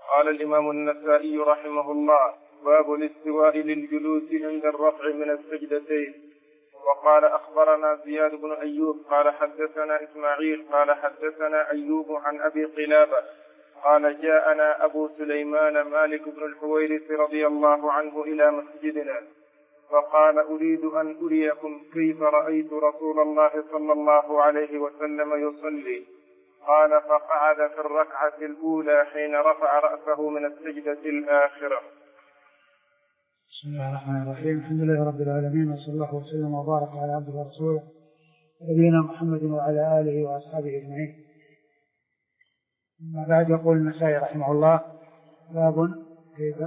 قال الإمام النسائي رحمه الله: باب الاستواء للجلوس عند الرفع من السجدتين. وقال: أخبرنا زياد بن أيوب قال حدثنا إسماعيل قال حدثنا أيوب عن أبي قلابة قال: جاءنا أبو سليمان مالك بن الحويرث رضي الله عنه إلى مسجدنا فقال: أريد أن أريكم كيف رأيت رسول الله صلى الله عليه وسلم يصلي. قال: فقعد في الركعة الأولى حين رفع رأسه من السجدة الآخرة. بسم الله الرحمن الرحيم. الحمد لله رب العالمين، وصلى الله وسلم وبارك على عبده ورسوله نبينا محمد وعلى آله وأصحابه أجمعين. أما بعد، يقول النسائي رحمه الله: باب كيف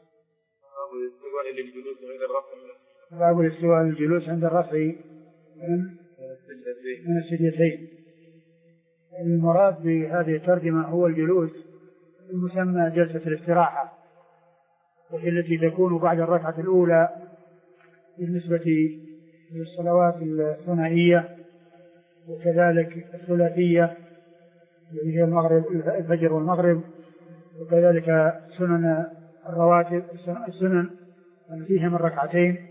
باب الاستواء للجلوس عند الرفع من السجدتين. المراد بهذه الترجمة هو الجلوس المسمى جلسة الاستراحة، وهي التي تكون بعد الركعة الأولى بالنسبة للصلوات الثنائية، وكذلك الثلاثية اللي هي الفجر والمغرب، وكذلك سنن الرواتب السنن فيها من ركعتين،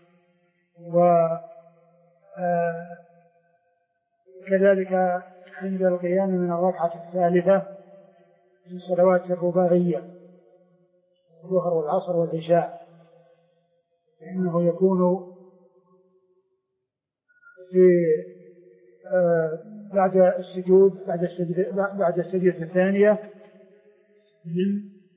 وكذلك عند القيام من الركعة الثالثة في الصلوات الرباعية الظهر والعصر والعشاء، فإنه يكون في بعد السجدة الثانية من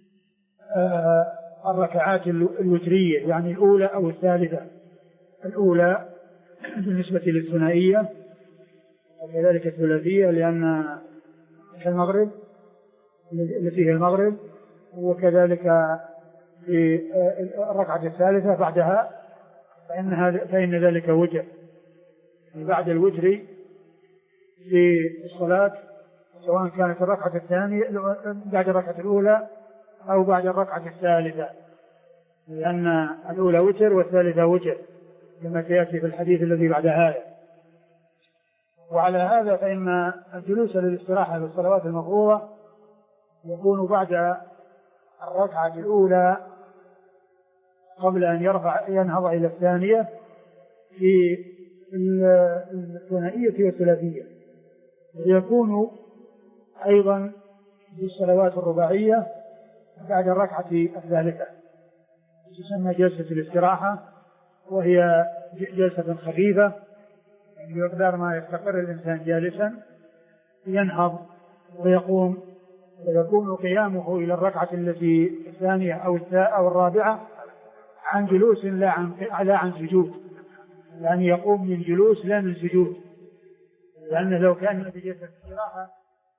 الركعات الوترية، يعني الأولى أو الثالثة. الأولى بالنسبة للثنائية، وكذلك الثلاثية لأن المغرب التي هي المغرب، وكذلك في الركعة الثالثة بعدها فإن ذلك وتر، بعد الوتر في الصلاة، سواء كانت الركعة الثانية بعد الركعة الأولى أو بعد الركعة الثالثة، لأن الأولى وتر والثالثة وتر كما سيأتي في الحديث الذي بعد هذا. وعلى هذا فإن الجلوس للاستراحة في الصلوات المفروضة يكون بعد الركعة الأولى قبل أن ينهض إلى الثانية في الثنائية والثلاثية، ويكون أيضا في الصلوات الرباعية بعد الركعة الثالثة، تسمى جلسة الاستراحة، وهي جلسة خفيفة بمقدار ما يستقر الإنسان جالسا، ينهض ويقوم، ويكون قيامه إلى الركعة الثانية أو الرابعة عن جلوس لا عن سجود، يعني يقوم من جلوس لا من سجود، لأنه لو كان في جلسة الاستراحة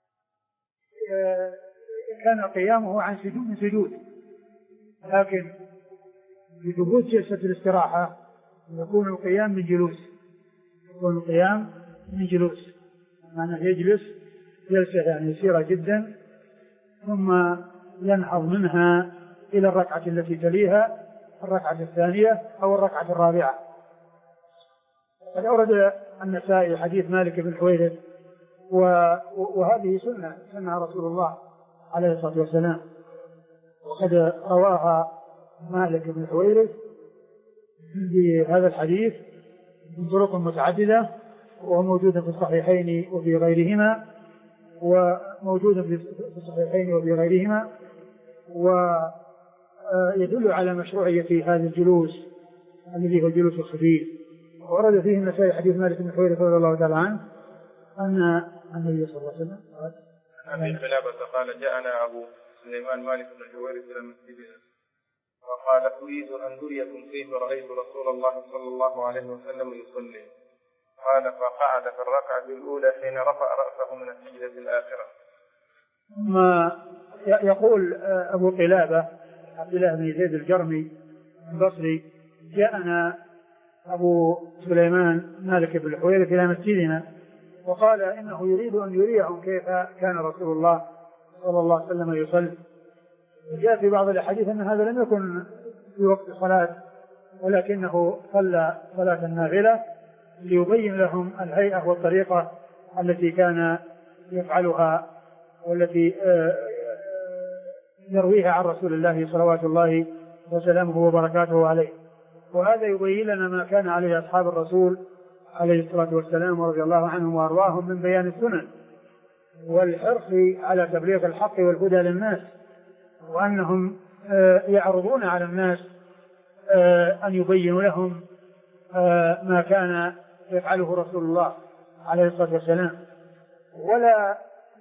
كان قيامه عن سجود، لكن بثبوت جلسة الاستراحة يكون القيام من جلوس، معناه يجلس جلسة يعني يسيرة جدا، ثم ينهض منها إلى الركعة التي تليها، الركعة الثانية أو الركعة الرابعة. قد أورد النسائي حديث مالك بن الحويرث، وهذه سنة رسول الله عليه الصلاة والسلام، وقد رواها مالك بن الحويرث بهذا الحديث من طرق متعددة، وموجودة في الصحيحين وفي غيرهما، ويدل على مشروعية هذا الجلوس الذي هو الجلوس الخفيف. ورد فيه النسائي حديث مالك بن الحويرث رضي الله تعالى عنه أن النبي صلى الله عليه وسلم أبي قلابة قال: جاءنا أبو سليمان مالك بن الحويرث إلى مسجدنا وقال: أريد أن أريكم كيف رأيت رسول الله صلى الله عليه وسلم يصلي. قال: فقعد في الركعة الأولى حين رفع رأسه من السجدة الآخرة. ثم يقول أبو قلابة عبد الله بن زيد الجرمي البصري: جاءنا أبو سليمان مالك بن الحويرث إلى مسجدنا وقال إنه يريد أن يريهم كيف كان رسول الله صلى الله عليه وسلم يصلي. وجاء في بعض الأحاديث أن هذا لم يكن في وقت الصلاة، ولكنه صلى صلاة النافلة ليبين لهم الهيئة والطريقة التي كان يفعلها، والتي يرويها عن رسول الله صلوات الله وسلامه وبركاته عليه. وهذا يبين لنا ما كان عليه أصحاب الرسول عليه الصلاة والسلام ورضي الله عنهم وأرضاهم من بيان السنن والحرص على تبليغ الحق والهدى للناس، وأنهم يعرضون على الناس أن يبينوا لهم ما كان يفعله رسول الله عليه الصلاة والسلام، ولا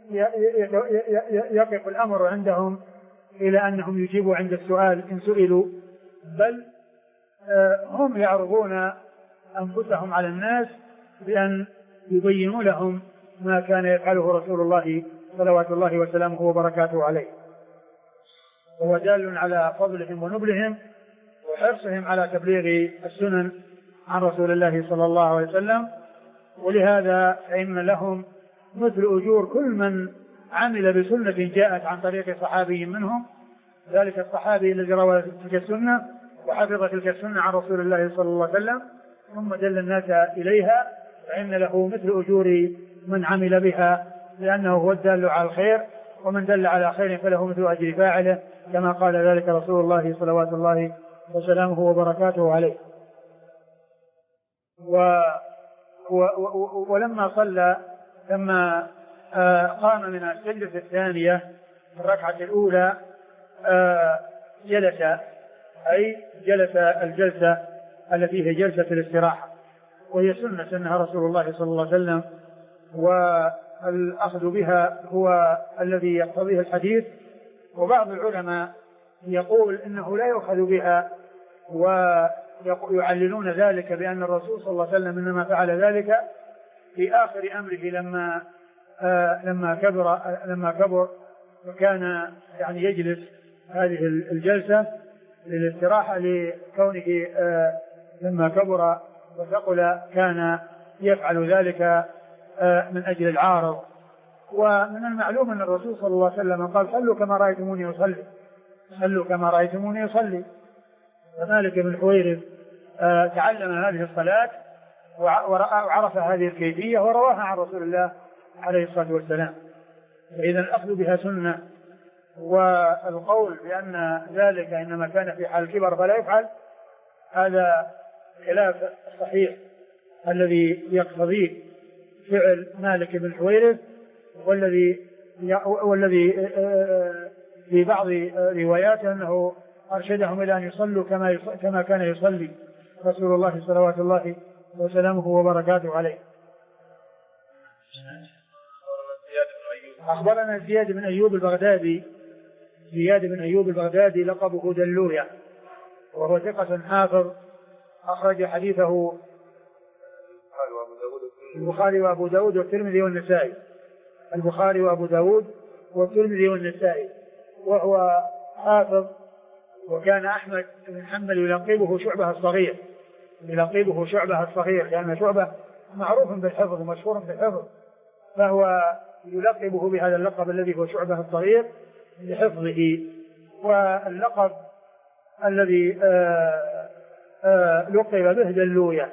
يقف الأمر عندهم إلى أنهم يجيبوا عند السؤال إن سئلوا، بل هم يعرضون أنفسهم على الناس بأن يبينوا لهم ما كان يفعله رسول الله صلوات الله وسلامه وبركاته عليه. هو دال على فضلهم ونبلهم وحرصهم على تبليغ السنن عن رسول الله صلى الله عليه وسلم. ولهذا فإن لهم مثل أجور كل من عمل بسنة جاءت عن طريق صحابي منهم، ذلك الصحابي الذي روى تلك السنة وحفظ تلك السنة عن رسول الله صلى الله عليه وسلم ثم دل الناس إليها، فإن له مثل أجور من عمل بها، لأنه هو الدال على الخير، ومن دل على خير فله مثل أجر فاعله، كما قال ذلك رسول الله صلوات الله وسلامه وبركاته عليه. ولما صلى لما قام من السجدة الثانية في الركعة الأولى جلس الجلسة التي هي جلسة الاستراحة، وهي سنة رسول الله صلى الله عليه وسلم، والأخذ بها هو الذي يقتضيه الحديث. وبعض العلماء يقول إنه لا يؤخذ بها، ويعللون ذلك بأن الرسول صلى الله عليه وسلم إنما فعل ذلك في آخر أمره لما كبر وكان يعني يجلس هذه الجلسة للاستراحة، لكونه لما كبر وثقل كان يفعل ذلك من أجل العارض. ومن المعلوم أن الرسول صلى الله عليه وسلم قال صلوا كما رأيتموني يصلي. فمالك بن الحويرث تعلم هذه الصلاة وعرف هذه الكيفية ورواها عن رسول الله عليه الصلاة والسلام. فإذا الأخذ بها سنة، والقول بأن ذلك إنما كان في حال الكبر فلا يفعل هذا خلاف الصحيح الذي يقتضيه فعل مالك بن الحويرث، والذي في بعض رواياته أنه أرشدهم إلى أن يصلوا كما كان يصلي رسول الله صلوات الله وسلامه وبركاته عليه. أخبرنا زياد بن أيوب البغدادي لقبه دلوية، وهو ثقة حافظ أخرج حديثه البخاري وأبو داود والترمذي والنسائي. البخاري وأبو داود والترمذي والنسائي، وهو حافظ. وكان أحمد بن حنبل يلقبه شعبة الصغير، لأن شعبة معروف بالحفظ ومشهور بالحفظ، فهو يلقبه بهذا اللقب الذي هو شعبة الصغير لحفظه. واللقب الذي لقب به دلوية،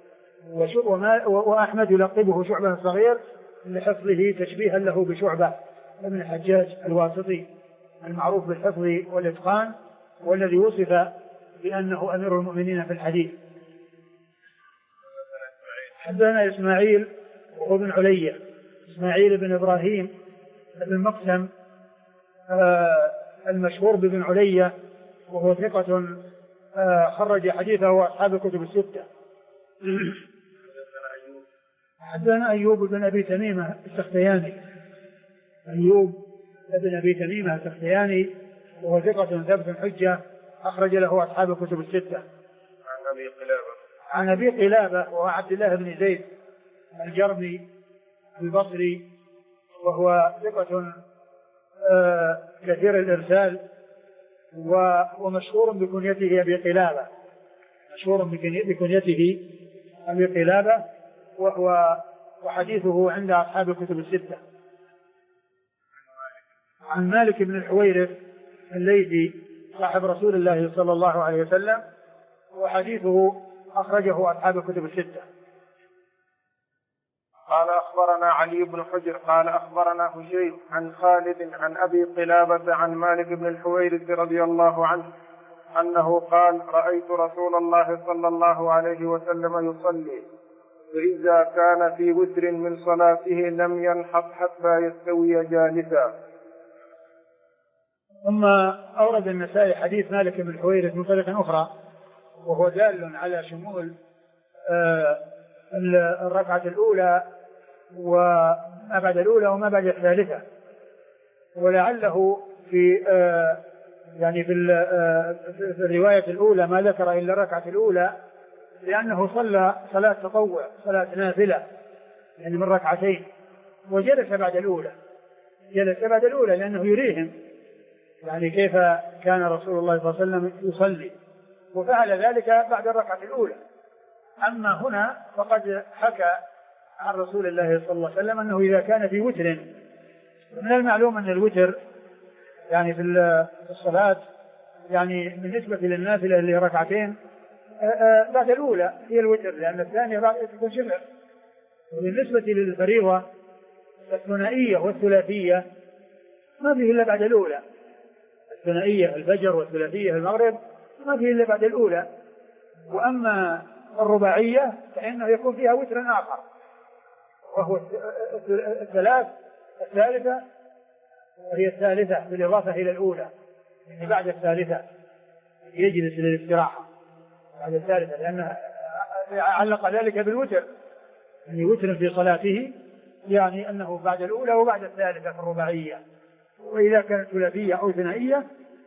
وأحمد يلقبه شعبة الصغير لحفظه تشبيها له بشعبة ابن الحجاج الواسطي المعروف بالحفظ والإتقان، والذي وصف بأنه أمير المؤمنين في الحديث. حدثنا إسماعيل وابن علية، إسماعيل بن إبراهيم بن مقسم المشهور بابن علية، وهو ثقة خرج حديثه أصحاب الكتب الستة. حدثنا أيوب بن أبي تميمة السختياني، وهو ثقة ثبت حجة أخرج له أصحاب الكتب الستة. عن أبي قلابة وهو عبد الله بن زيد الجرمي البصري، وهو ثقة كثير الإرسال، ومشهور بكنيته أبي قلابة، وحديثه عند أصحاب الكتب الستة. عن مالك بن الحويرث الليثي صاحب رسول الله صلى الله عليه وسلم، وحديثه أخرجه أصحاب الكتب الستة. قال أخبرنا علي بن حجر قال أخبرنا هشيم عن خالد عن أبي قلابة عن مالك بن الحويرث رضي الله عنه أنه قال رأيت رسول الله صلى الله عليه وسلم يصلي فإذا كان في وتر من صلاته لم ينحط حتى يستوي جالسا. ثم أورد النسائي حديث مالك بن الحويرث من طريق أخرى وهو دال على شمول الركعة الأولى وما بعد الأولى وما بعد الثالثة، ولعله في يعني في الرواية الأولى ما ذكر إلا الركعة الأولى لأنه صلى صلاة تطوع صلاة نافلة يعني من ركعتين وجلس بعد الأولى، جلس بعد الأولى لأنه يريهم يعني كيف كان رسول الله صلى الله عليه وسلم يصلي، وفعل ذلك بعد الركعة الأولى. أما هنا فقد حكى عن رسول الله صلى الله عليه وسلم أنه إذا كان في وتر، من المعلوم أن الوتر يعني في الصلاة يعني بالنسبة للنافلة اللي ركعتين بعد الأولى هي الوتر، لأن الثانية تكون شبه. وبالنسبة للفريضة الثنائية والثلاثية ما فيه إلا بعد الأولى، الثنائية الفجر والثلاثية المغرب ما فيه إلا بعد الأولى. وأما الرباعية فإنه يكون فيها وتر آخر وهو الثالثة، وهي الثالثة بالإضافة إلى الأولى، يعني بعد الثالثة يجلس للاستراحة بعد الثالثة، لأنه علق ذلك بالوتر يعني وتر في صلاته يعني أنه بعد الأولى وبعد الثالثة في الرباعية. وإذا كانت ثلاثية أو ثنائية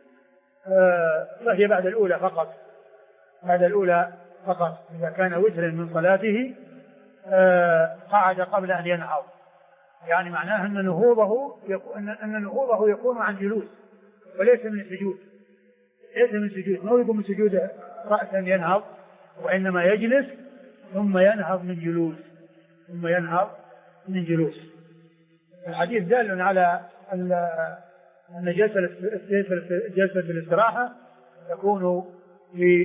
فهي بعد الأولى فقط، بعد الأولى فقط. إذا كان وتر من صلاته قعد قبل أن ينهض، يعني معناه أن نهوضه يكون عن جلوس وليس من السجود، ليس من سجود، ما يكون من سجود رأسا ينهض، وإنما يجلس ثم ينهض من جلوس، ثم ينهض من جلوس. الحديث دال على أن جلسة الاستراحة تكون في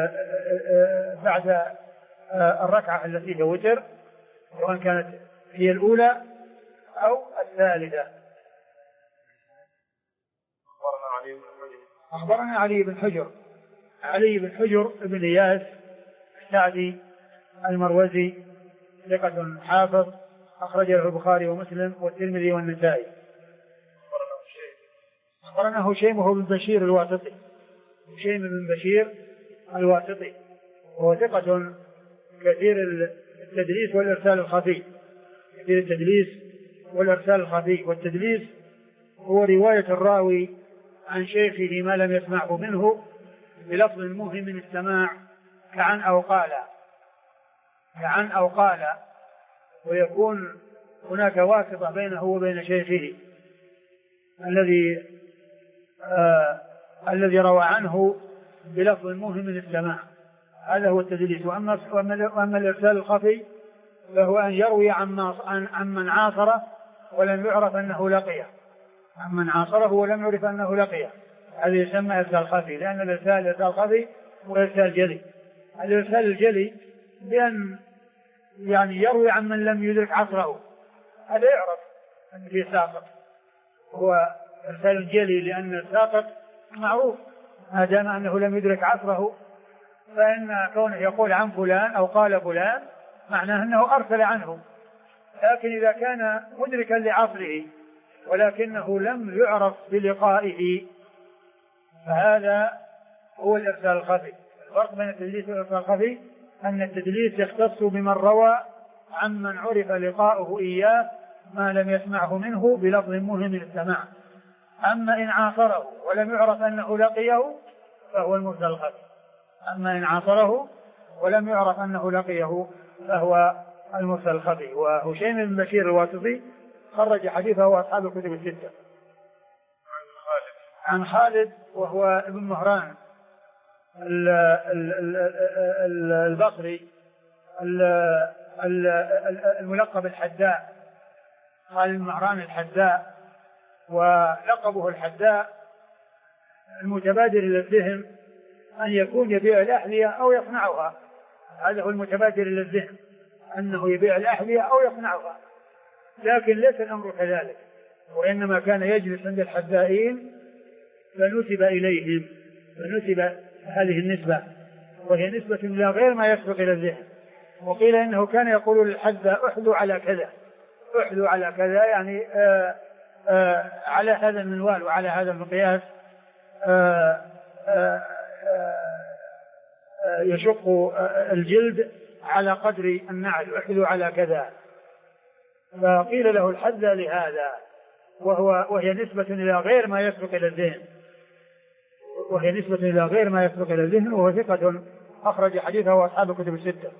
بعد الركعة التي هي وتر، سواء كانت هي الأولى أو الثالثة. أخبرنا علي بن حجر، علي بن حجر بن إياس السعدي المروزي ثقة حافظ أخرج له البخاري ومسلم والترمذي والنسائي. أخبرنا هشيم بن بشير الواسطي، هشيم بن بشير الواسطي وهو ثقة كثير التدليس والإرسال الخفي، كثير التدليس والإرسال الخفي. والتدليس هو رواية الراوي عن شيخه ما لم يسمعه منه بلفظ موهم من السماع كعن أو قال، كعن أو قال، ويكون هناك واسطة بينه وبين شيخه الذي روى عنه بلفظ موهم من السماع، هذا هو التدليس. وأما الإرسال الخفي فهو أن يروي عن من عاصره ولم يعرف أنه لقيه، عن من عاصره ولم يعرف أنه لقيه، هذا يسمى إرسال خفي. لأن الإرسال خفي هو إرسال جلي. الإرسال الجلي بأن يعني يروي عن من لم يدرك عصره، هذا يعرف أن فيه ساقط، هو إرسال جلي لأن الساقط معروف ما دام أنه لم يدرك عصره، فإن كونه يقول عن فلان أو قال فلان معناه أنه أرسل عنه. لكن إذا كان مدركا لعصره ولكنه لم يعرف بلقائه فهذا هو الإرسال الخفي. الفرق بين التدليس والإرسال الخفي أن التدليس يختص بمن روى عن من عرف لقاؤه إياه ما لم يسمعه منه بلفظ موهم للسماع. أما إن عاصره ولم يعرف أنه لقيه فهو المرسل الخفي. أما إن عاصره ولم يعرف أنه لقيه فهو المرسل الخفي. وهشيم بن بشير الواسطي خرج حديثه وأصحاب الكتب الستة. عن خالد وهو ابن مهران البصري الملقب الحداء، خالد بن مهران الحداء، ولقبه الحداء المتبادر إلى الذهن أن يكون يبيع الأحذية أو يصنعها، هذا هو المتبادر إلى الذهن أنه يبيع الأحذية أو يصنعها، لكن ليس الأمر كذلك، وإنما كان يجلس عند الحذائين فنسب إليهم، فنسب هذه النسبة، وهي نسبة إلى غير ما يسبق إلى الذهن. وقيل إنه كان يقول للحذاء احذوا على كذا، احذوا على كذا، يعني على هذا المنوال وعلى هذا المقياس يشق الجلد على قدر النعل، احذوا على كذا. فقيل له الحذاء لهذا، وهي نسبة إلى غير ما يسبق إلى الذهن، وهي نسبة إلى غير ما يسبق إلى الذهن، وهو ثقة أخرج حديثه وأصحاب الكتب الستة.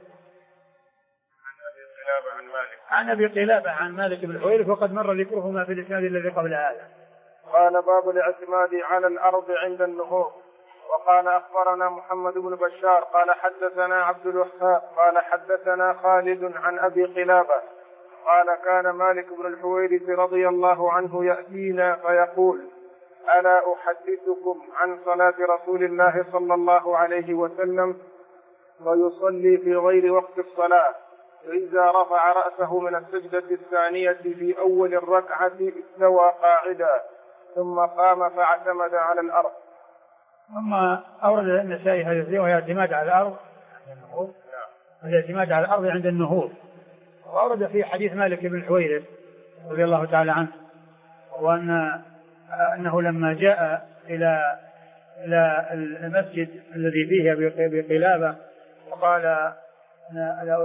عن أبي قلابة عن مالك بن الحويرث، وقد مر ذكرهما في الإسناد الذي قبل هذا. قال باب الاعتماد على الأرض عند النهوض. وقال أخبرنا محمد بن بشار قال حدثنا عبد الوهاب قال حدثنا خالد عن أبي قلابة قال كان مالك بن الحويرث رضي الله عنه يأتينا فيقول ألا أحدثكم عن صلاة رسول الله صلى الله عليه وسلم ويصلي في غير وقت الصلاة، فإذا رفع رأسه من السجدة الثانية في أول الركعة استوى قاعدا ثم قام فاعتمد على الأرض. ثم أورد النسائي هذا وهي اعتماد على الأرض، الاعتماد على الأرض عند النهوض. وأورد في حديث مالك بن الحويرث رضي الله تعالى عنه، وأنه لما جاء إلى المسجد الذي فيه بقلابة وقال ألا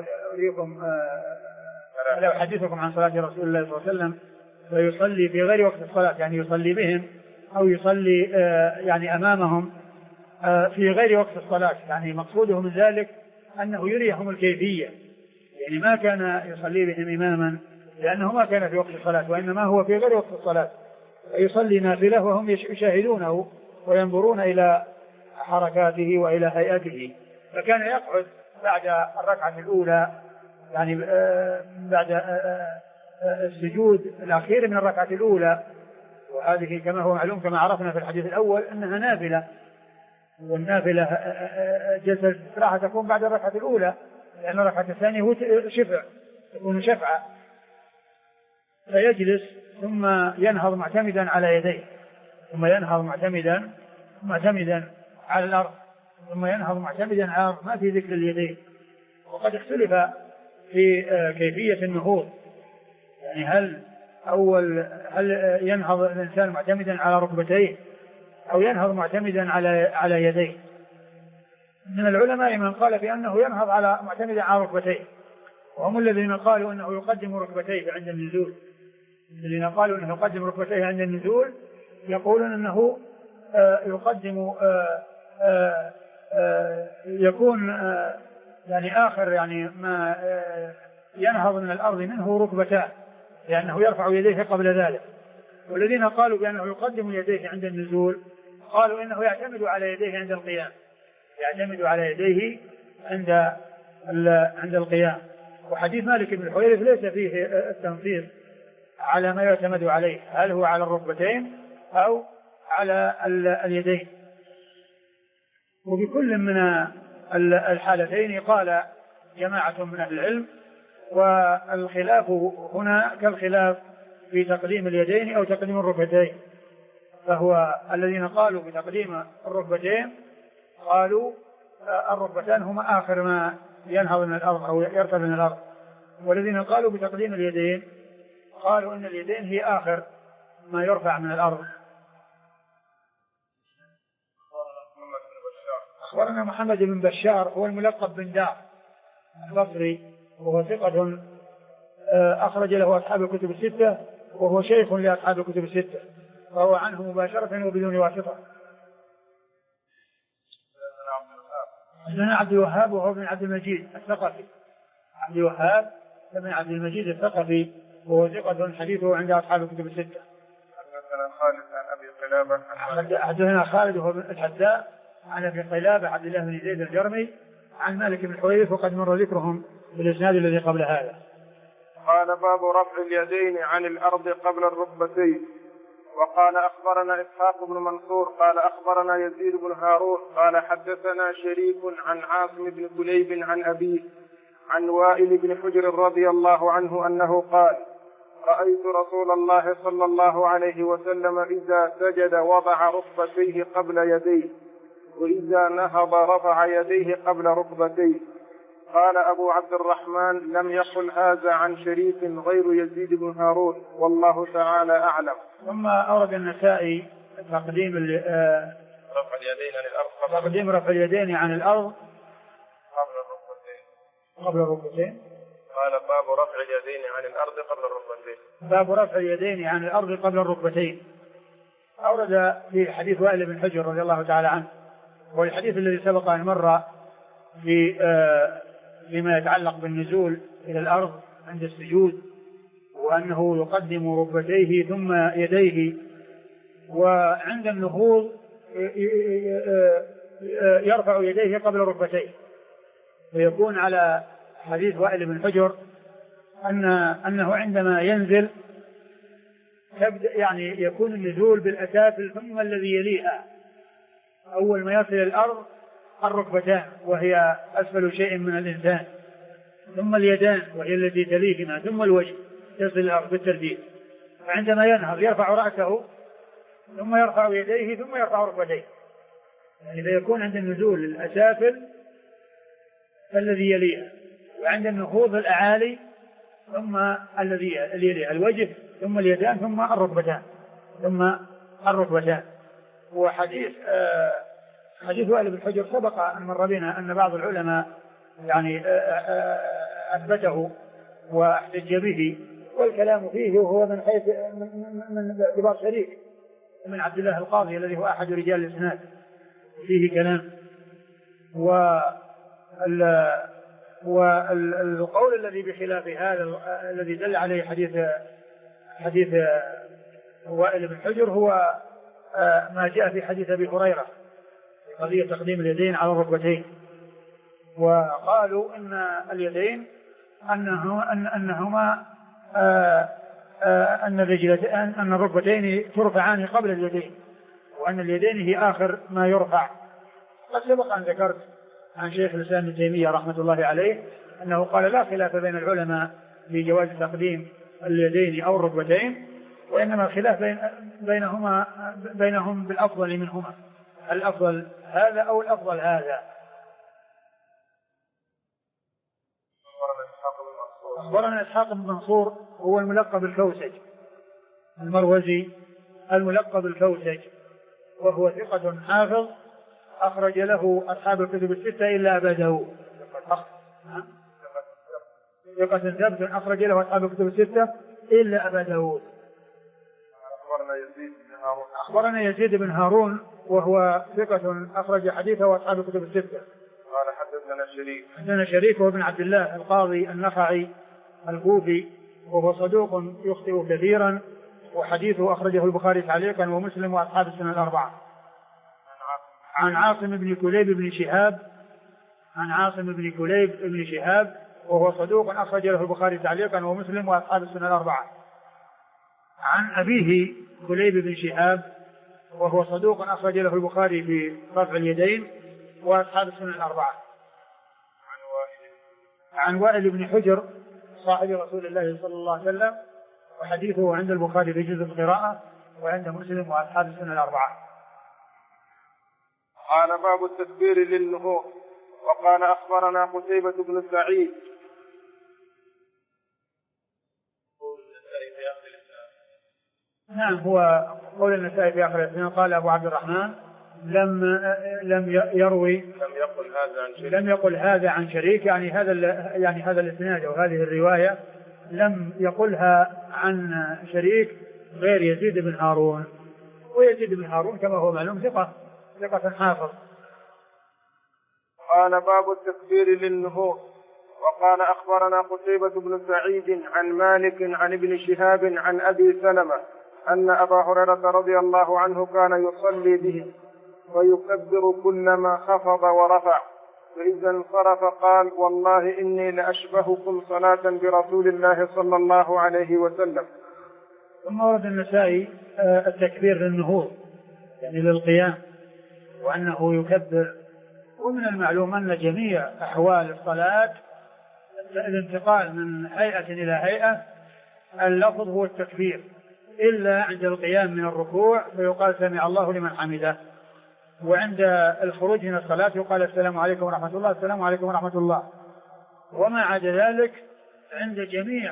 أحدثكم عن صلاة رسول الله صلى الله عليه وسلم فيصلي في غير وقت الصلاة، يعني يصلي بهم أو يصلي يعني أمامهم في غير وقت الصلاة، يعني مقصوده من ذلك أنه يريهم الكيفية، يعني ما كان يصلي بهم إماما لأنه ما كان في وقت الصلاة، وإنما هو في غير وقت الصلاة يصلي نافلة وهم يشاهدونه وينظرون إلى حركاته وإلى هيئته. فكان يقعد بعد الركعة الأولى، يعني بعد السجود الأخير من الركعة الأولى، وهذه كما هو معلوم كما عرفنا في الحديث الأول أنها نافلة، والنافلة جلسة الاستراحة تكون بعد الركعة الأولى، لأن الركعة الثانية هو شفع، تكون شفعة، فيجلس ثم ينهض معتمدا على يديه، ثم ينهض معتمدا على الأرض، ثم ينهض معتمدا على الأرض، ما في ذكر اليدين. وقد اختلف في كيفية النهوض، يعني هل ينهض الإنسان معتمدا على ركبتيه أو ينهض معتمدا على يديه. من العلماء من قال بأنه ينهض معتمدا على ركبتيه، وهم الذين قالوا أنه يقدم ركبتيه عند النزول. الذين قالوا أنه يقدم ركبتيه عند النزول يقولون أنه يقدم يكون يعني آخر يعني ما ينهض من الأرض منه ركبتان، لأنه يرفع يديه قبل ذلك. والذين قالوا بأنه يقدم يديه عند النزول قالوا إنه يعتمد على يديه عند القيام، يعتمد على يديه عند القيام. وحديث مالك بن الحويرث ليس فيه التنصيص على ما يعتمد عليه، هل هو على الركبتين أو على اليدين. وبكل من الحالتين قال جماعة من أهل العلم، والخلاف هنا كالخلاف في تقديم اليدين أو تقديم الركبتين. فهو الذين قالوا بتقديم الركبتين قالوا الركبتان هما آخر ما ينهض من الأرض أو يرتفع من الأرض، والذين قالوا بتقديم اليدين قالوا إن اليدين هي آخر ما يرفع من الأرض. أخبرنا محمد بن بشار هو الملقب بن دار البصري، وهو ثقة أخرج له أصحاب الكتب الستة، وهو شيخ لأصحاب الكتب الستة، فهو عنه مباشرة وبدون واسطة. عبد الوهاب وهو بن عبد المجيد الثقفي، عبد الوهاب بن عبد المجيد الثقفي، وهو ثقة حديثه عند أصحاب الكتب الستة. حدثنا خالد عن أبي قلابة حدثنا خالد وهو الحذاء عن أبي قلابة عبد الله بن زيد الجرمي عن مالك بن الحويرث، وقد مر ذكرهم بالإسناد الذي قبل هذا. قال باب رفع اليدين عن الأرض قبل الركبتين. وقال أخبرنا إسحاق بن منصور قال أخبرنا يزيد بن هارون قال حدثنا شريك عن عاصم بن كليب عن أبيه عن وائل بن حجر رضي الله عنه أنه قال: رأيت رسول الله صلى الله عليه وسلم إذا سجد وضع ركبتيه قبل يديه، وإذا نهض رفع يديه قبل ركبتيه. قال أبو عبد الرحمن: لم يقل هذا عن شريك غير يزيد بن هارون، والله تعالى أعلم. ثم أورد النسائي تقديم رفع اليدين عن الأرض، تقديم رفع اليدين عن الأرض قبل الركبتين. قال: باب رفع اليدين عن الأرض قبل الركبتين. باب رفع اليدين عن الأرض قبل الركبتين. أورد في حديث وائل بن حجر رضي الله تعالى عنه، والحديث الذي سبق أن مر فيما يتعلق بالنزول إلى الأرض عند السجود، وأنه يقدم ركبتيه ثم يديه، وعند النهوض يرفع يديه قبل ركبتيه. ويكون على حديث وائل بن حجر أنه عندما ينزل يعني يكون النزول بالأسافل ثم الذي يليها. أول ما يصل الأرض الركبتان وهي أسفل شيء من الإنسان، ثم اليدان وهي التي تليهما، ثم الوجه يصل الأرض بالترتيب. فعندما ينهض يرفع رأسه ثم يرفع يديه ثم يرفع ركبتيه، يعني فيكون عند النزول الأسافل الذي يليها، وعند النهوض الأعالي ثم الذي يليها الوجه، ثم اليدان، ثم الركبتان. وحديث حديث وائل بن حجر سبق أن مر بنا أن بعض العلماء يعني أثبته واحتج به، والكلام فيه وهو من حيث من اعتبار شريك من عبد الله القاضي الذي هو أحد رجال الإسناد، فيه كلام. والقول الذي بخلاف هذا الذي دل عليه حديث وائل بن حجر هو ما جاء في حديث أبي هريرة في قضية تقديم اليدين على الركبتين. وقالوا أن اليدين أنهما أن الركبتين ترفعان قبل اليدين، وأن اليدين هي آخر ما يرفع. قد سبق أن ذكرت عن شيخ الإسلام ابن تيمية رحمة الله عليه أنه قال لا خلاف بين العلماء في جواز تقديم اليدين أو الركبتين، وإنما الخلاف بينهم بالأفضل منهما، الأفضل هذا أو الأفضل هذا. أخبرنا إسحاق بن منصور هو الملقب الكوسج المروزي الملقب الكوسج، وهو ثقة حافظ أخرج له أصحاب الكتب الستة إلا أبا داود. ثقة ثبت أخرج له أصحاب الكتب الستة إلا أبا داود. أخبرنا يزيد بن هارون وهو ثقة أخرج حديثه أصحاب الكتب الستة. قال حدثنا شريك وابن عبد الله القاضي النخعي الكوفي، وهو صدوق يخطئ كثيرا، وحديثه أخرجه البخاري تعليقا ومسلم وأصحاب السنن الأربعة. عن عاصم بن كليب بن شهاب وهو صدوق أخرج له البخاري تعليقا ومسلم وأصحاب السنن الأربعة. عن أبيه كليب بن شهاب وهو صدوق أخرج له البخاري في رفع اليدين وأصحاب السنن الأربعة. عن وائل بن حجر صاحب رسول الله صلى الله عليه وسلم، وحديثه عند البخاري في جزء القراءة وعند مسلم وأصحاب السنن الأربعة. قال: باب التكبير للنهوض. وقال: أخبرنا قتيبة بن سعيد. نعم، هو قول النسائي في آخر الإسناد. قال أبو عبد الرحمن لم يقل هذا عن شريك، يعني هذا الإسناد وهذه الرواية لم يقلها عن شريك غير يزيد بن هارون، ويزيد بن هارون كما هو معلوم ثقة حافظ. قال: باب التكبير للنهوض. وقال: أخبرنا قتيبة بن سعيد عن مالك عن ابن شهاب عن أبي سلمة أن أبا هريرة رضي الله عنه كان يصلي به ويكبر كلما خفض ورفع، فإذا انصرف قال: والله إني لأشبهكم صلاة برسول الله صلى الله عليه وسلم. ثم ورد النسائي التكبير للنهوض يعني للقيام، وأنه يكبر. ومن المعلوم أن جميع أحوال الصلاة الانتقال من هيئة إلى هيئة اللفظ هو التكبير، إلا عند القيام من الركوع فيقال سمع الله لمن حمده، وعند الخروج من الصلاة يقال السلام عليكم ورحمة الله، السلام عليكم ورحمة الله. وما عدا ذلك عند جميع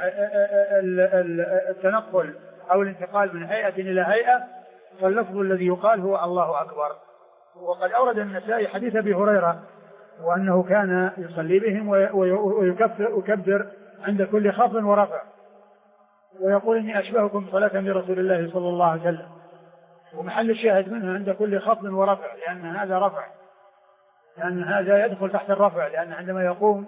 التنقل أو الانتقال من هيئة إلى هيئة فاللفظ الذي يقال هو الله أكبر. وقد أورد النسائي حديث أبي هريرة وأنه كان يصلي بهم ويكبر عند كل خفض ورفع، ويقول إني أشبهكم صلاة برسول الله صلى الله عليه وسلم. ومحل الشاهد منه عند كل خفض ورفع، لأن هذا رفع، لأن هذا يدخل تحت الرفع، لأن عندما يقوم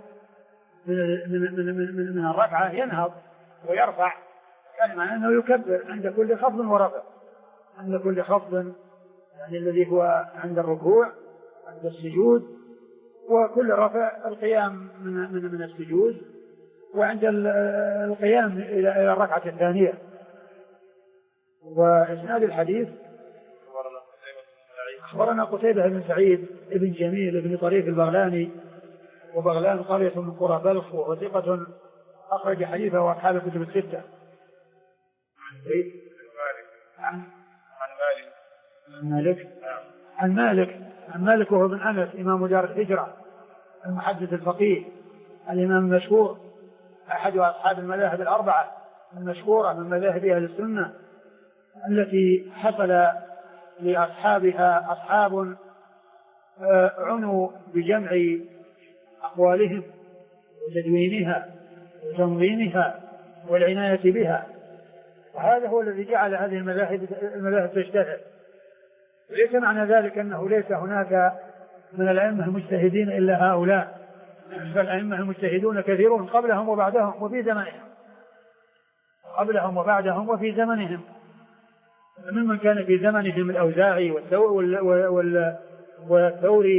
من الرفعة ينهض ويرفع، يعني معناه أنه يكبر عند كل خفض ورفع، عند كل خفض يعني الذي هو عند الركوع، عند السجود، وكل رفع القيام من السجود، وعند القيام إلى الركعة الثانية. وإسناد الحديث أخبرنا قتيبة بن سعيد بن جميل بن طريف البغلاني، وبغلان قرية من قرى بلخ، وهو ثقة أخرج حديثه وأصحاب الكتب الستة. عن مالك وهو بن أنس إمام دار الهجرة المحدث الفقيه الإمام المشهور، أحد أصحاب المذاهب الأربعة المشهورة من مذاهب أهل السنة، التي حصل لأصحابها أصحاب عنوا بجمع أقوالهم وتدوينها وتنظيمها والعناية بها، وهذا هو الذي جعل هذه المذاهب تجتهد. وليس معنى ذلك أنه ليس هناك من الأئمة المجتهدين إلا هؤلاء، فالأئمة المجتهدون كثيرون قبلهم وبعدهم وفي زمنهم، قبلهم وبعدهم وفي زمنهم، ممن كان في زمنهم الأوزاعي والثوري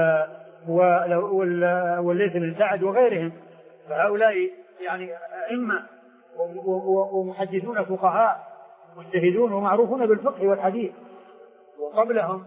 والليث بن سعد وغيرهم، فهؤلاء يعني أئمة ومحدثون فقهاء مجتهدون ومعروفون بالفقه والحديث. وقبلهم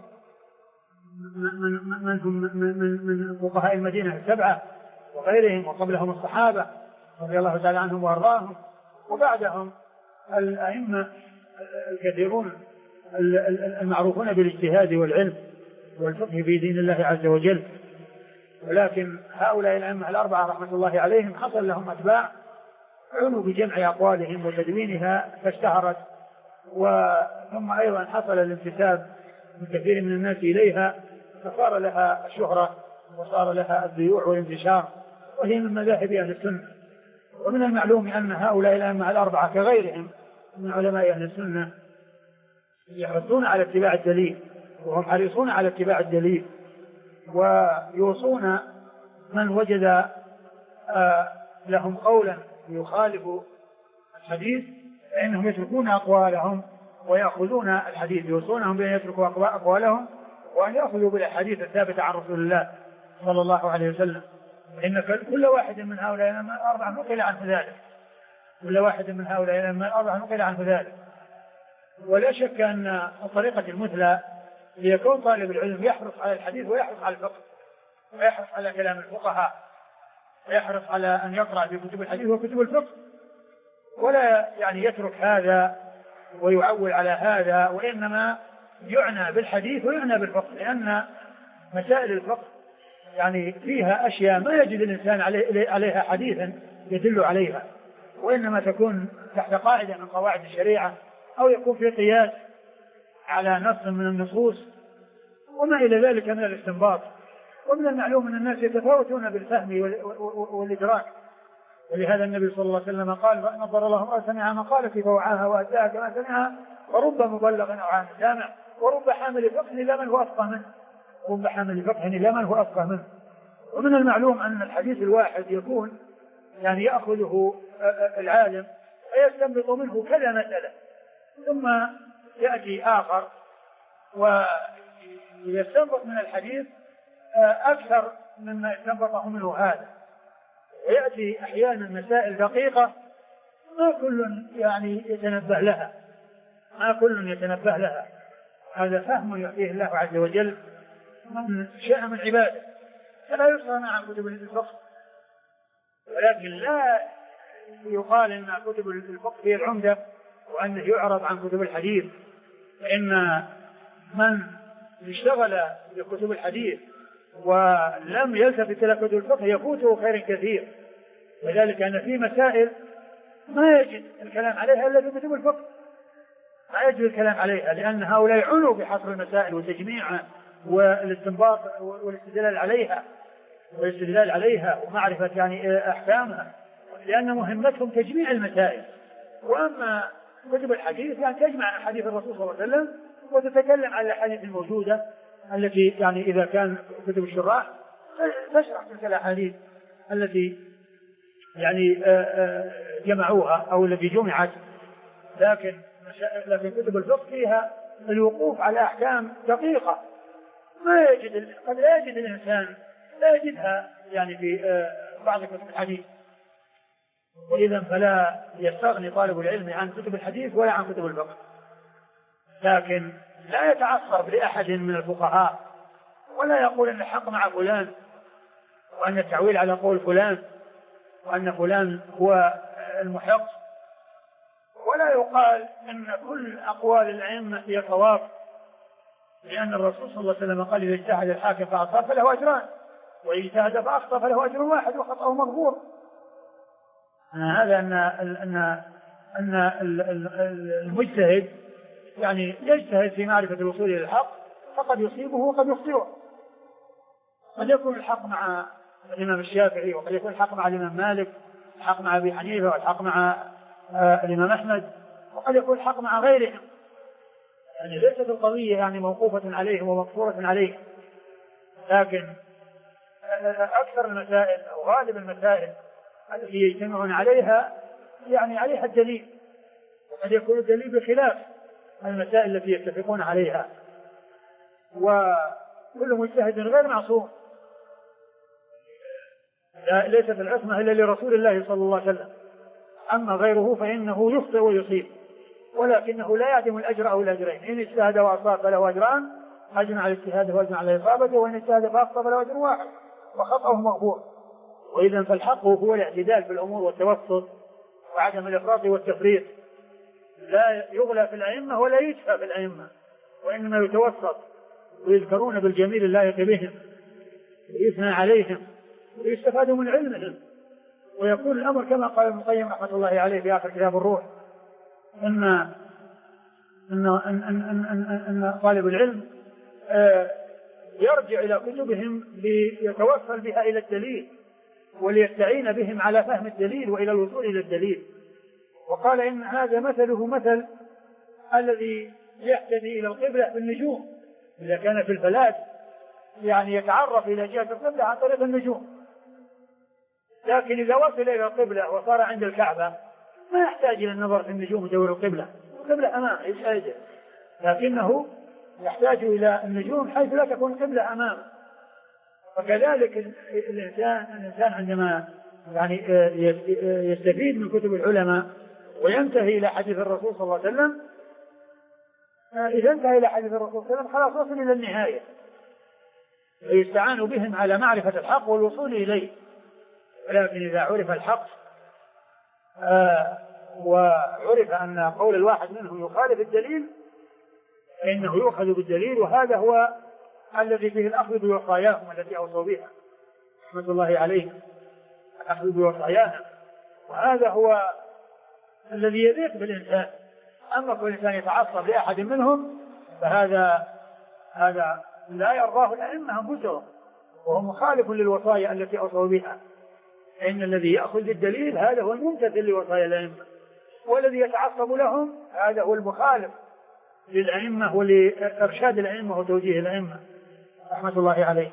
من فقهاء المدينة السبعة وغيرهم، وقبلهم الصحابة رضي الله تعالى عنهم وارضاهم، وبعدهم الأئمة الكثيرون المعروفون بالاجتهاد والعلم والفقه في دين الله عز وجل. ولكن هؤلاء الأئمة الأربعة رحمة الله عليهم حصل لهم أتباع عنوا بجمع أقوالهم وتدوينها فاشتهرت، ثم أيضا حصل الانتساب من كثير من الناس إليها فصار لها الشهرة وصار لها الذيوع والانتشار، وهي من مذاهب أهل السنة. ومن المعلوم أن هؤلاء الأئمة الأربعة كغيرهم من علماء أهل السنة يحرصون على اتباع الدليل، وهم حريصون على اتباع الدليل، ويوصون من وجد لهم قولا يخالف الحديث فإنهم يتركون أقوالهم ويأخذون الحديث، يوصونهم بأن يتركوا أقوالهم وأن يأخذوا بالحديث الثابت عن رسول الله صلى الله عليه وسلم. إن كل واحد من هؤلاء الأربعة نقل عنه ذلك، كل واحد من هؤلاء الأربعة نقل عنه ذلك. ولا شك أن الطريقة المثلى ليكون طالب العلم يحرص على الحديث ويحرص على الفقه ويحرص على كلام الفقهاء ويحرص على أن يقرأ في كتب الحديث وكتب الفقه، ولا يعني يترك هذا ويعول على هذا، وإنما يعنى بالحديث ويعنى بالفقه، لأن مسائل الفقه يعني فيها أشياء ما يجد الإنسان عليها حديثا يدل عليها، وإنما تكون تحت قاعدة من قواعد الشريعة، أو يكون في قياس على نص من النصوص وما إلى ذلك من الاستنباط. ومن المعلوم أن الناس يتفاوتون بالفهم والإدراك، ولهذا النبي صلى الله عليه وسلم قال: نظر الله امرأة سمع مقالتي فوعاها وأداها كما سمعها، ورب مبلغ أو عام سامع، ورب حامل فقه إلى من هو أفقه منه، رب حامل فقه إلى من هو أفقه منه. ومن المعلوم أن الحديث الواحد يكون يعني يأخذه العالم ويستنبط منه كذا مسألة، ثم يأتي آخر ويستنبط من الحديث أكثر مما يستنبطه منه هذا، ويأتي أحيانا مسائل دقيقة ما كل يعني يتنبه لها، ما كل يتنبه لها. هذا فهم يعطيه الله عز وجل من شاء من عباده، فلا يصغى عن كتب الفقه، ولكن لا يقال إن كتب الفقه هي العمدة وأنه يعرض عن كتب الحديث، فإن من اشتغل بكتب الحديث ولم يلتفت إلى كتب الفقه يفوته خير كثير، وذلك أن في مسائل ما يجد الكلام عليها إلا في كتب الفقه، ما يجد الكلام عليها، لأن هؤلاء عنوا بحصر المسائل وتجميعها والاستنباط والاستدلال عليها ومعرفة يعني أحكامها، لأن مهمتهم تجميع المسائل. وأما كتب الحديث يعني تجمع أحاديث الرسول صلى الله عليه وسلم وتتكلم عن الأحاديث الموجودة التي يعني إذا كان كتب الشراح تشرح تلك الأحاديث التي يعني جمعوها أو التي جمعت. لكن كتب الفقه فيها الوقوف على أحكام دقيقة قد لا يجد الإنسان لا يجدها يعني في بعض كتب الحديث، وإذا فلا يستغني طالب العلم عن كتب الحديث ولا عن كتب الفقه. لكن لا يتعصب لأحد من الفقهاء ولا يقول أن الحق مع فلان وأن التعويل على قول فلان وأن فلان هو المحق، ولا يقال أن كل أقوال الأئمة هي صواب، لأن الرسول صلى الله عليه وسلم قال: إذا اجتهد الحاكم فأصاب فله أجران، وإن اجتهد فأخطأ فله أجر واحد وخطأه مغفور. هذا أن المجتهد يعني يجتهد في معرفة الوصول إلى الحق، فقد يصيبه وقد يخطئه. قد يكون الحق مع الإمام الشافعي، وقد يكون الحق مع الإمام مالك، الحق مع أبي حنيفة، والحق مع الإمام أحمد، وقد يكون الحق مع غيرهم. يعني ليست القضية يعني موقوفة عليهم ومقصورة عليهم، لكن أكثر المسائل أو غالب المسائل التي يجتمعون عليها يعني عليها الدليل، وقد يكون الدليل بخلاف المسائل التي يتفقون عليها. وكل مجتهد غير معصوم، ليست العصمة إلا لرسول الله صلى الله عليه وسلم، أما غيره فإنه يخطئ ويصيب، ولكنه لا يعدم الأجر أو الأجرين. إن اجتهد وأصاب فله أجران، أجر على الاجتهاد وأجر على إصابته، وإن اجتهد فأخطأ فله أجر واحد وخطأه مغفور. وإذا فالحق هو الاعتدال في الأمور والتوسط وعدم الإفراط والتفريط، لا يغلى في الأئمة ولا يجفى في الأئمة، وإنما يتوسط ويذكرون بالجميل اللائق بهم ويثنى عليهم ويستفادوا من علمهم، ويكون الأمر كما قال ابن القيم رحمة الله عليه في آخر كتاب الروح: أن طالب العلم يرجع إلى كتبهم ليتوصل بها إلى الدليل وليستعين بهم على فهم الدليل وإلى الوصول إلى الدليل. وقال إن هذا مثله مثل الذي يهتدي إلى القبلة بالنجوم، إذا كان في الفلاة يعني يتعرف إلى جهة القبلة عن طريق النجوم، لكن إذا وصل إلى القبلة وصار عند الكعبة ما يحتاج إلى النظر في النجوم ودور القبلة أمامه يسأل، لكنه يحتاج إلى النجوم حيث لا تكون القبلة أمامه. وكذلك الإنسان عندما يعني يستفيد من كتب العلماء وينتهي إلى حديث الرسول صلى الله عليه وسلم، إذا انتهى إلى حديث الرسول صلى الله عليه وسلم خلاص وصل إلى النهاية، ويستعان بهم على معرفة الحق والوصول إليه. ولكن إذا عرف الحق وعرف أن قول الواحد منهم يخالف الدليل فإنه يؤخذ بالدليل، وهذا هو الذي فيه الأخذ بوصاياهم التي أوصوا بها رحمة الله عليهم، الأخذ بوصاياهم، وهذا هو الذي يليق بالإنسان. أما كل إنسان يتعصب لأحد منهم فهذا لا يرضاه الأئمة أنفسهم، وهو مخالف للوصايا التي أوصوا بها. إن الذي يأخذ بالدليل هذا هو الممتثل لوصايا الأئمة، والذي يتعصب لهم هذا هو المخالف للأئمة ولإرشاد الأئمة وتوجيه الأئمة رحمة الله عليه.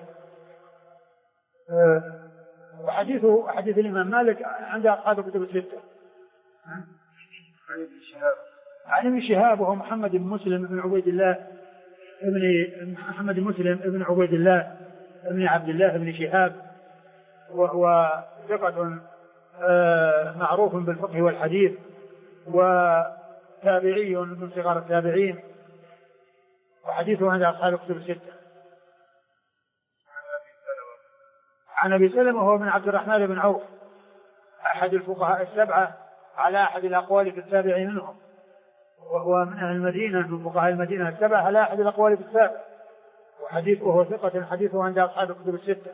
وحديث الإمام مالك عند أصحاب الكتب الستة عن ابن شهاب وهو محمد بن مسلم بن عبيد الله محمد بن مسلم بن عبيد الله بن عبد الله بن شهاب، وهو ثقة معروف بالفقه والحديث وتابعي من صغار التابعين، وحديثه عند أصحاب الكتب الستة. عن أبي سلمة وهو بن عبد الرحمن بن عوف أحد الفقهاء السبعة على أحد الأقوال في السابع منهم، وهو من أهل المدينة، من فقهاء المدينة السبعة على أحد الأقوال في السابع، وهو ثقة حديثه عند أصحاب الكتب الستة.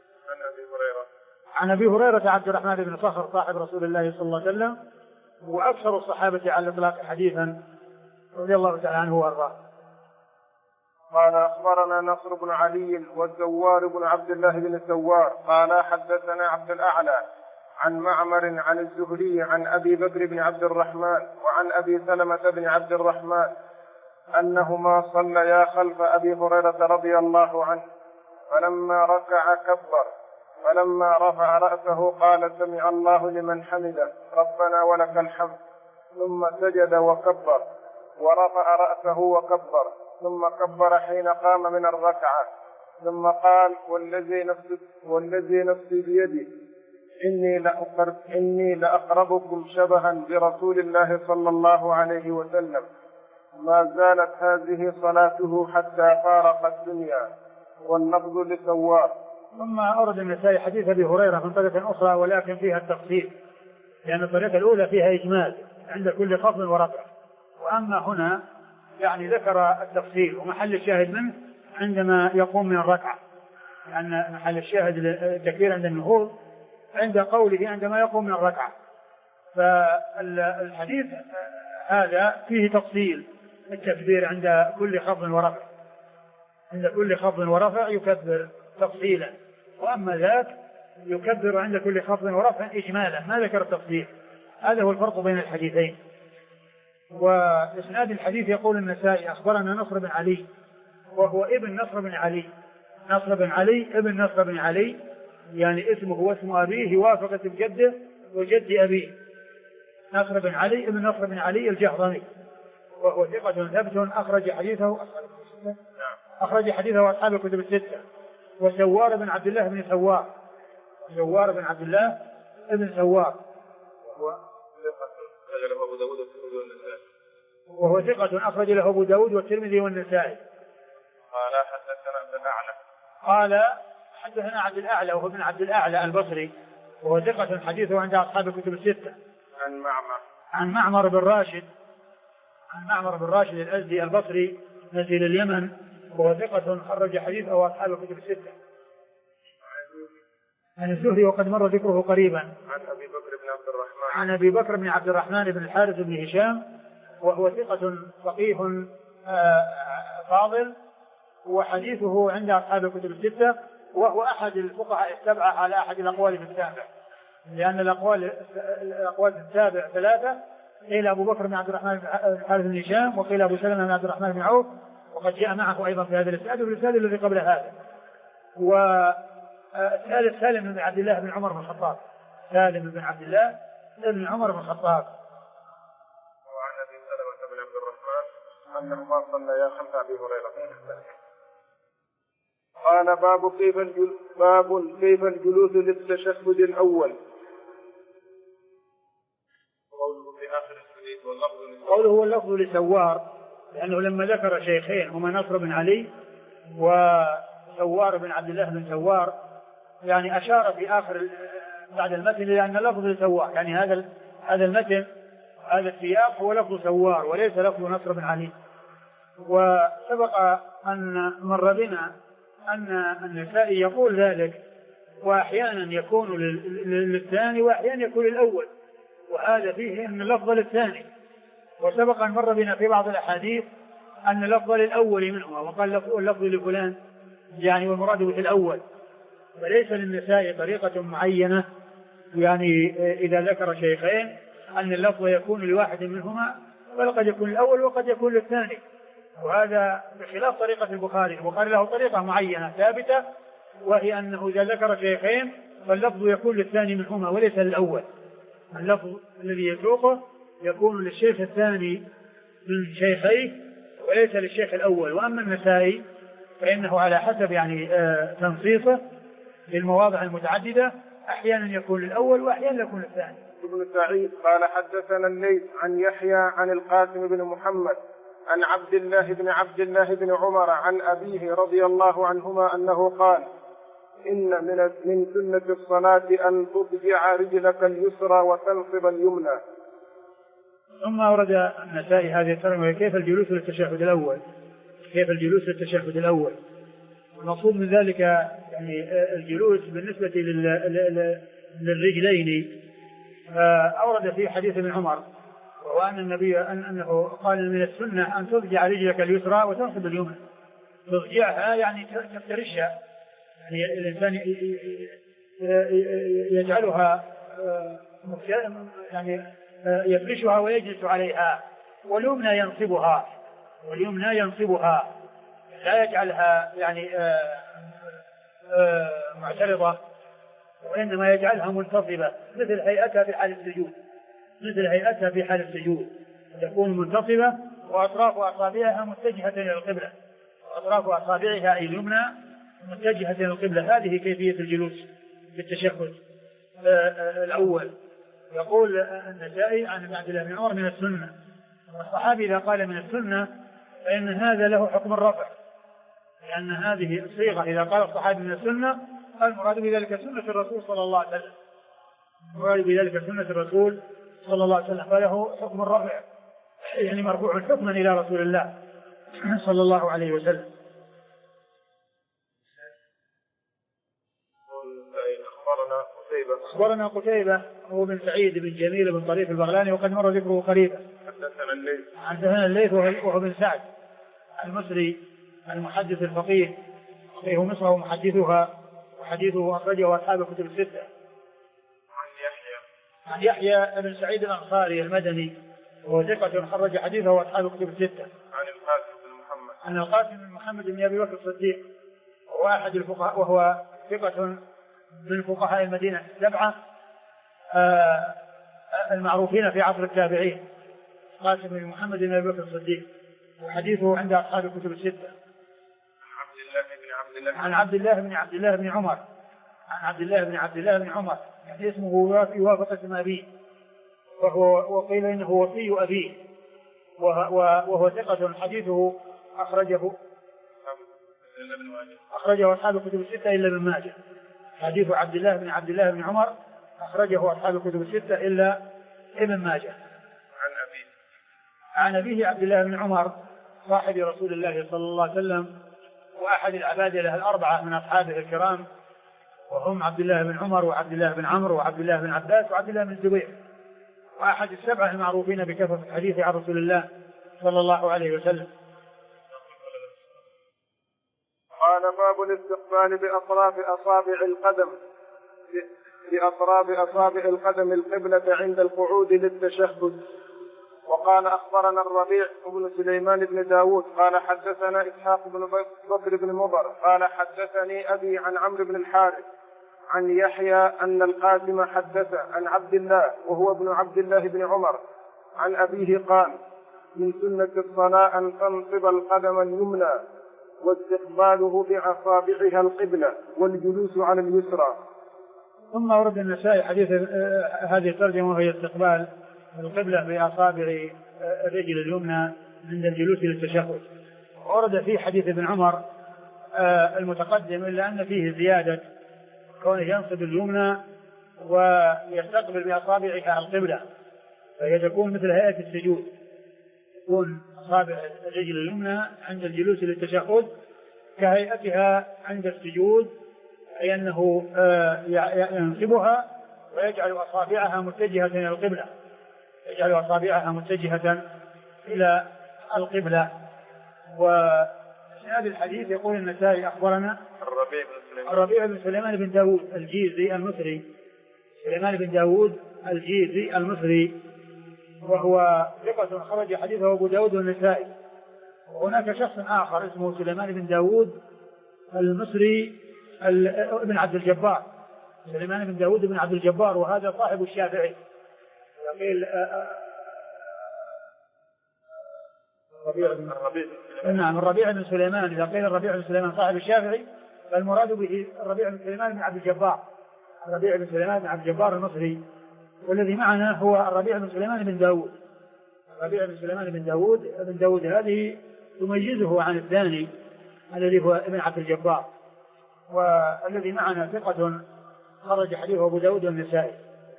عن أبي هريرة عبد الرحمن بن صخر صاحب رسول الله صلى الله عليه وسلم، وأكثر الصحابة على الإطلاق حديثا رضي الله تعالى عنه وأرضاه. قال أخبرنا نصر بن علي والزوار بن عبد الله بن الزوار قال حدثنا عبد الأعلى عن معمر عن الزهري عن أبي بكر بن عبد الرحمن وعن أبي سلمة بن عبد الرحمن أنهما صليا خلف أبي هريرة رضي الله عنه، فلما ركع كبر، فلما رفع رأسه قال سمع الله لمن حمده ربنا ولك الحمد، ثم سجد وكبر ورفع رأسه وكبر، ثم كبر حين قام من الركعة، ثم قال والذي نفسي بيدي إني لأقربكم شبها برسول الله صلى الله عليه وسلم، ما زالت هذه صلاته حتى فارق الدنيا. واللفظ لسوار. ثم أورد النسائي حديث أبي هريرة من طريقة أخرى ولكن فيها التفصيل، لأن الطريقة الأولى فيها إجمال عند كل خفض ورفع، وأما هنا يعني ذكر التفصيل، ومحل الشاهد منه عندما يقوم من الركعة، لأن محل الشاهد التكبير عند النهوض عند قوله عندما يقوم من الركعة. فالحديث هذا فيه تفصيل التكبير عند كل خفض ورفع، عند كل خفض ورفع يكبر تفصيلا، وأما ذاك يكبر عند كل خفض ورفع إجمالا، ما ذكر التفصيل. هذا هو الفرق بين الحديثين. وإسناد الحديث يقول النسائي أخبرنا نصر بن علي، وهو ابن نصر بن علي، نصر بن علي ابن نصر بن علي، يعني اسمه واسم أبيه وافقة بجده وجد أبيه، نصر بن علي ابن نصر بن علي الجهضمي، وهو ثقة ثبت أخرج حديثه أصحاب الكتب الستة. وسوار بن عبد الله بن سوار، سوار بن عبد الله ابن سوار، وهو ثقة أخرج له أبو داود والترمذي والنسائي. قال حدثنا عبد الأعلى، قال حدثنا عبد الأعلى وهو ابن عبد الأعلى البصري، وهو ثقة حديثه عند أصحاب الكتب الستة. عن معمر بن راشد، عن معمر بن راشد الأزدي البصري نزيل اليمن، وهو ثقة خرج حديثه أصحاب الكتب الستة. عن الزهري وقد مر ذكره قريبا. عن أبي بكر بن عبد الرحمن بن الحارث بن هشام، وهو ثقة فقيه فاضل، وحديثه عند أصحاب الكتب الستة، وهو أحد الفقهاء السبعة على أحد الأقوال في السابع، لأن الأقوال في السابع ثلاثة، قيل أبو بكر بن عبد الرحمن بن الحارث بن هشام، وقيل أبو سلمة بن عبد الرحمن بن عوف، وقد جاء معه أيضا في هذا الإسناد وفي الإسناد الذي قبل هذا. والثالث سالم بن عبد الله بن عمر بن الخطاب، سالم بن عبد الله بن عمر بن الخطاب. وعن أبي سلمة بن عبد الرحمن أنه صلى خلف أبي هريرة. قال باب كيف الجلوس للتشهد الأول. قوله هو اللفظ لسوار، لأنه لما ذكر شيخين هما نصر بن علي وسوار بن عبد الله بن سوار، يعني أشار في آخر بعد المتن لأن اللفظ لسوار، يعني هذا المتن هذا السياق هو لفظ سوار وليس لفظ نصر بن علي. وسبق أن مر بنا أن النسائي يقول ذلك، وأحيانا يكون للثاني وأحيانا يكون للأول، وهذا فيه أن اللفظ للثاني. وسبق أن مر بنا في بعض الأحاديث أن اللفظ للأول منهما، وقال اللفظ لفلان يعني والمراد به الأول، فليس للنسائي طريقة معينة، يعني إذا ذكر شيخين أن اللفظ يكون لواحد منهما، بل قد يكون الأول وقد يكون للثاني، وهذا بخلاف طريقة البخاري. البخاري له طريقة معينة ثابتة، وهي أنه إذا ذكر شيخين فاللفظ يكون للثاني منهما وليس للأول، اللفظ الذي يسوقه يكون للشيخ الثاني من شيخيه وليس للشيخ الأول. وأما النسائي فإنه على حسب يعني تنصيصه للمواضع المتعددة، أحيانا يكون للأول وأحيانا يكون للثاني. ابن سعيد قال حدثنا الليث عن يحيى عن القاسم بن محمد عن عبد الله بن عمر عن أبيه رضي الله عنهما أنه قال إن من سنة الصلاة أن تضجع رجلك اليسرى وتنصب اليمنى. ثم أورد النسائي هذه الترجمة كيف الجلوس للتشهد الأول. كيف الجلوس للتشهد الأول؟ المقصود من ذلك يعني الجلوس بالنسبة للرجلين. أورد في حديث ابن عمر وهو أن النبي أنه قال من السنة أن تضجع رجلك اليسرى وتنصب اليمنى. تضجعها يعني تفترشها، يعني الإنسان يجعلها يعني يفرشها ويجلس عليها، واليمنى ينصبها لا يجعلها يعني معترضة، وإنما يجعلها منتصبة مثل هيئتها في حال السجود، تكون منتصبة وأطراف أصابعها متجهة إلى القبلة، وأطراف أصابعها أي اليمنى متجهة إلى القبلة. هذه كيفية الجلوس في التشهد الأول. يقول النسائي عن عبد الله بن عمر من السنة، والصحابي إذا قال من السنة فإن هذا له حكم الرفع، لأن هذه الصيغة إذا قال الصحابي من السنة المراد بذلك سنة الرسول صلى الله عليه وسلم، فله حكم الرفع، يعني مرفوع حكما إلى رسول الله صلى الله عليه وسلم. أخبرنا قتيبة هو بن سعيد بن جميل بن طريف البغلاني وقد مر ذكره قريبا. حدثنا الليث وهو بن سعد المصري المحدث الفقيه، فقيه مصر ومحدثها، وحديثه أخرجه أصحاب الكتب الستة. عن يحيى بن سعيد الأنصاري المدني وهو ثقة خرج حديثه أصحاب الكتب الستة. عن القاسم بن محمد بن أبي بكر الصديق وهو أحد الفقهاء، وهو ثقة من فقهاء المدينة السبعة المعروفين في عصر التابعين. قاسم بن محمد بن أبي بكر الصديق وحديثه عند أصحاب الكتب الستة. عن عبد الله بن عمر يعني اسمه يوافق اسم أبيه، وقيل إنه وصي أبيه، وهو ثقة حديثه أخرجه أصحاب الكتب الستة إلا ابن ماجه. حديث عبد الله بن عمر أخرجه أصحاب الكتب الستة إلا ابن ماجه. عن أبيه عبد الله بن عمر صاحب رسول الله صلى الله عليه وسلم وأحد العبادلة الأربعة من أصحابه الكرام، وهم عبد الله بن عمر وعبد الله بن عمرو وعبد الله بن عباس وعبد الله بن الزبير، وأحد السبعة المعروفين بكثرة الحديث عن رسول الله صلى الله عليه وسلم. قال باب الاستقبال بأطراف أصابع القدم القبلة عند القعود للتشهد. وقال أخبرنا الربيع بن سليمان بن داود قال حدثنا إسحاق بن بكر بن مضر قال حدثني أبي عن عمرو بن الحارث عن يحيى أن القاسم حدث عن عبد الله وهو ابن عبد الله بن عمر عن أبيه قال من سنة الصلاة أن تنصب القدم اليمنى واستقباله بأصابعها القبلة والجلوس على اليسرى. ثم ورد النسائي حديث هذه الترجمة وهي استقبال القبلة بأصابع الرجل اليمنى عند الجلوس للتشهد. ورد فيه حديث ابن عمر المتقدم إلا أن فيه زيادة كونه ينصب اليمنى ويستقبل بأصابعها القبلة، فهي تكون مثل هيئة السجود، تكون أصابع الرجل اليمنى عند الجلوس للتشهد كهيئتها عند السجود، أي أنه ينصبها ويجعل أصابعها متجهة إلى القبلة، وهذا الحديث يقول النسائي أخبرنا الربيع بن سليمان بن داود الجيزي المصري وهو ثقة خرج حديثه أبو داود والنسائي. وهناك شخص آخر اسمه سليمان بن داود المصري ابن عبد الجبار، سليمان بن داود بن عبد الجبار، وهذا صاحب الشافعي. يقول الربيع بن سليمان، إذا قيل الربيع بن سليمان صاحب الشافعي فالمراد به الربيع بن سليمان بن عبد الجبار، الربيع بن سليمان بن عبد الجبار المصري، والذي معنا هو الربيع بن سليمان بن داود. الربيع بن سليمان بن داود هذه تميزه عن الثاني الذي هو ابن عبد الجبار، والذي معنا ثقة خرج حديثه أبو داود والنسائي.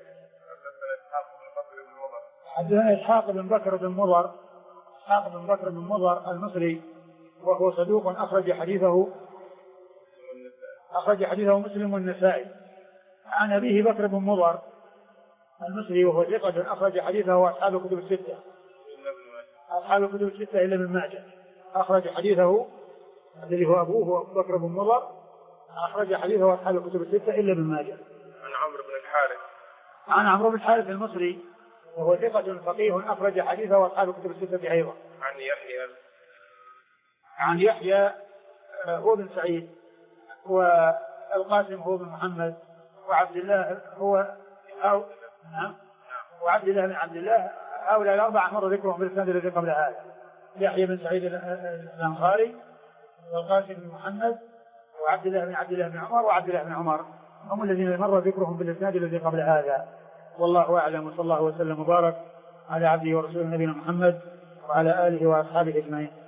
حدثنا إسحاق بن بكر بن مضر، إسحاق بن بكر بن مضر المصري وهو صدوق أخرج حديثه مسلم والنسائي. عن أبيه بكر بن مضر المصري وهو ثقة أخرج حديثه أصحاب الكتب الستة، أصحاب الكتب الستة إلا ابن ماجه أخرج حديثه، الذي هو أبوه بكر بن مضر أخرج حديثه أصحاب الكتب الستة إلا ابن ماجه. عن عمرو بن الحارث المصري وهو ثقة فقيه أخرج حديثه أصحاب الكتب الستة أيضا. عن يحيى هو بن سعيد والقاسم هو بن محمد وعبد الله وعبد الله بن عبد الله، هؤلاء الأربعة مر ذكرهم بالإسناد الذي قبل هذا. يحيى بن سعيد الأنصاري والقاسم بن محمد وعبد الله بن عمر وعبد الله بن عمر هم الذين مر ذكرهم بالإسناد الذي قبل هذا. والله أعلم، وصلى الله وسلم وبارك على عبده ورسوله نبينا محمد وعلى آله وأصحابه أجمعين.